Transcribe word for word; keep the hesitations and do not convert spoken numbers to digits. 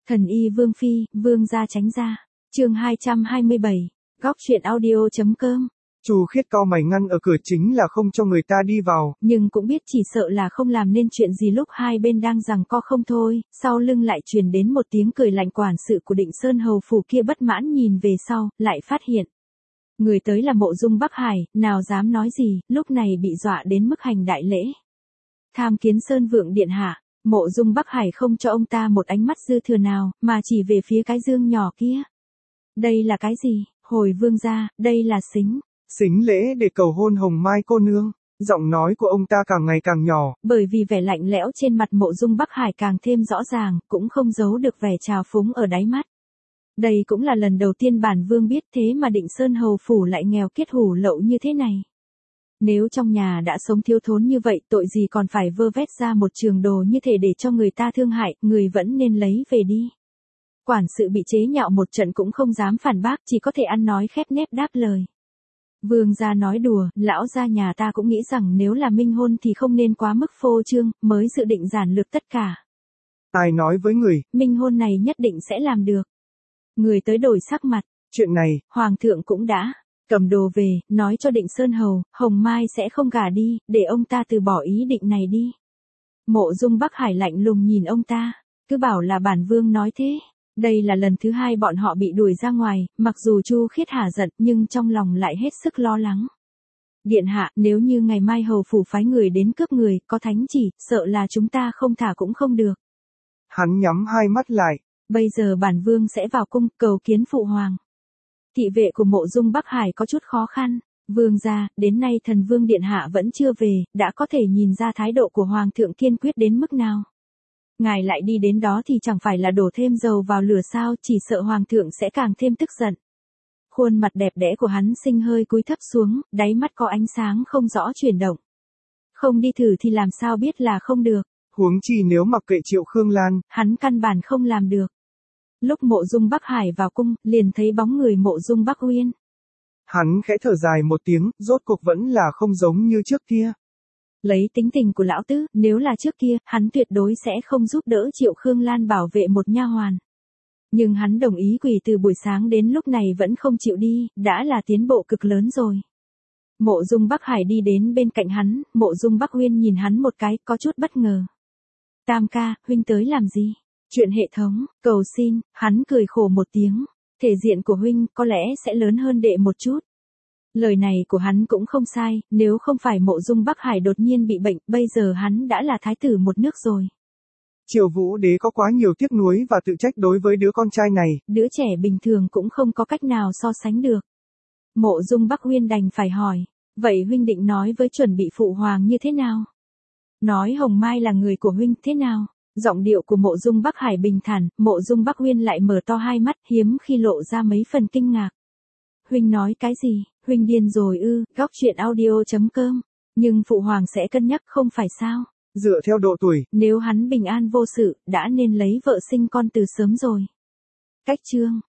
Thần y Vương Phi, Vương gia tránh ra. Chương hai trăm hai mươi bảy, góc truyện audio.com. Chu Khiết cau mày ngăn ở cửa chính là không cho người ta đi vào. Nhưng cũng biết chỉ sợ là không làm nên chuyện gì lúc hai bên đang giằng co không thôi, sau lưng lại truyền đến một tiếng cười lạnh. Quản sự của Định Sơn hầu phủ kia bất mãn nhìn về sau, lại phát hiện. Người tới là Mộ Dung Bắc Hải, nào dám nói gì, lúc này bị dọa đến mức hành đại lễ. Tham kiến Sơn Vượng điện hạ. Mộ Dung Bắc Hải không cho ông ta một ánh mắt dư thừa nào, mà chỉ về phía cái dương nhỏ kia. Đây là cái gì? Hồi vương gia, đây là xính. Xính lễ để cầu hôn Hồng Mai cô nương. Giọng nói của ông ta càng ngày càng nhỏ. Bởi vì vẻ lạnh lẽo trên mặt Mộ Dung Bắc Hải càng thêm rõ ràng, cũng không giấu được vẻ trào phúng ở đáy mắt. Đây cũng là lần đầu tiên bản vương biết thế mà Định Sơn hầu phủ lại nghèo kiết hủ lậu như thế này. Nếu trong nhà đã sống thiếu thốn như vậy, tội gì còn phải vơ vét ra một trường đồ như thể để cho người ta thương hại, người vẫn nên lấy về đi. Quản sự bị chế nhạo một trận cũng không dám phản bác, chỉ có thể ăn nói khép nép đáp lời. Vương gia nói đùa, lão gia nhà ta cũng nghĩ rằng nếu là minh hôn thì không nên quá mức phô trương, mới dự định giản lược tất cả. Ai nói với người? Minh hôn này nhất định sẽ làm được. Người tới đổi sắc mặt. Chuyện này, Hoàng thượng cũng đã cầm đồ về, nói cho Định Sơn hầu, Hồng Mai sẽ không gả đi, để ông ta từ bỏ ý định này đi. Mộ Dung Bắc Hải lạnh lùng nhìn ông ta, cứ bảo là bản vương nói thế. Đây là lần thứ hai bọn họ bị đuổi ra ngoài, mặc dù Chu Khiết hả giận nhưng trong lòng lại hết sức lo lắng. Điện hạ, nếu như ngày mai hầu phủ phái người đến cướp người, có thánh chỉ, sợ là chúng ta không thả cũng không được. Hắn nhắm hai mắt lại. Bây giờ bản vương sẽ vào cung cầu kiến phụ hoàng. Thị vệ của Mộ Dung Bắc Hải có chút khó khăn. Vương gia, đến nay thần vương điện hạ vẫn chưa về, đã có thể nhìn ra thái độ của hoàng thượng kiên quyết đến mức nào. Ngài lại đi đến đó thì chẳng phải là đổ thêm dầu vào lửa sao, chỉ sợ hoàng thượng sẽ càng thêm tức giận. Khuôn mặt đẹp đẽ của hắn sinh hơi cúi thấp xuống, đáy mắt có ánh sáng không rõ chuyển động. Không đi thử thì làm sao biết là không được. Huống chi nếu mặc kệ Triệu Khương Lan, hắn căn bản không làm được. Lúc Mộ Dung Bắc Hải vào cung, liền thấy bóng người Mộ Dung Bắc Uyên. Hắn khẽ thở dài một tiếng, rốt cuộc vẫn là không giống như trước kia. Lấy tính tình của lão tứ, nếu là trước kia, hắn tuyệt đối sẽ không giúp đỡ Triệu Khương Lan bảo vệ một nha hoàn. Nhưng hắn đồng ý quỳ từ buổi sáng đến lúc này vẫn không chịu đi, đã là tiến bộ cực lớn rồi. Mộ Dung Bắc Hải đi đến bên cạnh hắn, Mộ Dung Bắc Uyên nhìn hắn một cái, có chút bất ngờ. Tam ca, huynh tới làm gì? Chuyện hệ thống, cầu xin, hắn cười khổ một tiếng. Thể diện của huynh có lẽ sẽ lớn hơn đệ một chút. Lời này của hắn cũng không sai, nếu không phải Mộ Dung Bắc Hải đột nhiên bị bệnh, bây giờ hắn đã là thái tử một nước rồi. Triều Vũ đế có quá nhiều tiếc nuối và tự trách đối với đứa con trai này. Đứa trẻ bình thường cũng không có cách nào so sánh được. Mộ Dung Bắc Uyên đành phải hỏi, vậy huynh định nói với chuẩn bị phụ hoàng như thế nào? Nói Hồng Mai là người của huynh thế nào? Giọng điệu của Mộ Dung Bắc Hải bình thản, Mộ Dung Bắc Uyên lại mở to hai mắt, hiếm khi lộ ra mấy phần kinh ngạc. Huynh nói cái gì? Huynh điên rồi ư? Góc truyện audio.com. Nhưng phụ hoàng sẽ cân nhắc không phải sao? Dựa theo độ tuổi, nếu hắn bình an vô sự, đã nên lấy vợ sinh con từ sớm rồi. Cách chương